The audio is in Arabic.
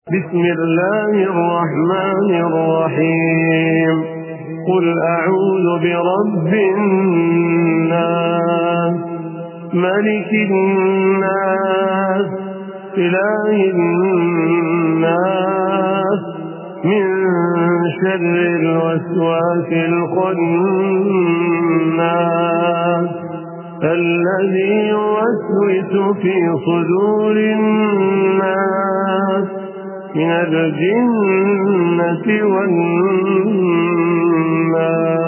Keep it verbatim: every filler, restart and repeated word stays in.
بسم الله الرحمن الرحيم. قل أعوذ برب الناس ملك الناس إله الناس من شر الوسواس الخناس الذي يوسوس في صدور الناس من الجنة والناس.